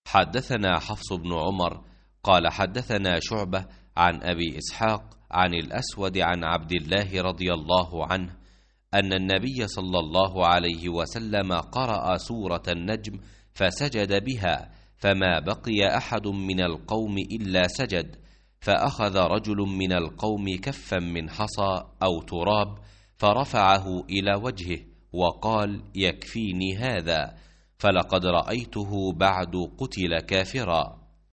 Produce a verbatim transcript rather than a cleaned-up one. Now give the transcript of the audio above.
حدثنا حفص بن عمر قال حدثنا شعبة عن أبي إسحاق عن الأسود عن عبد الله رضي الله عنه أن النبي صلى الله عليه وسلم قرأ سورة النجم فسجد بها، فما بقي أحد من القوم إلا سجد، فأخذ رجل من القوم كفا من حصى أو تراب فرفعه إلى وجهه وقال: يكفيني هذا، فلقد رأيته بعد قتل كافرا.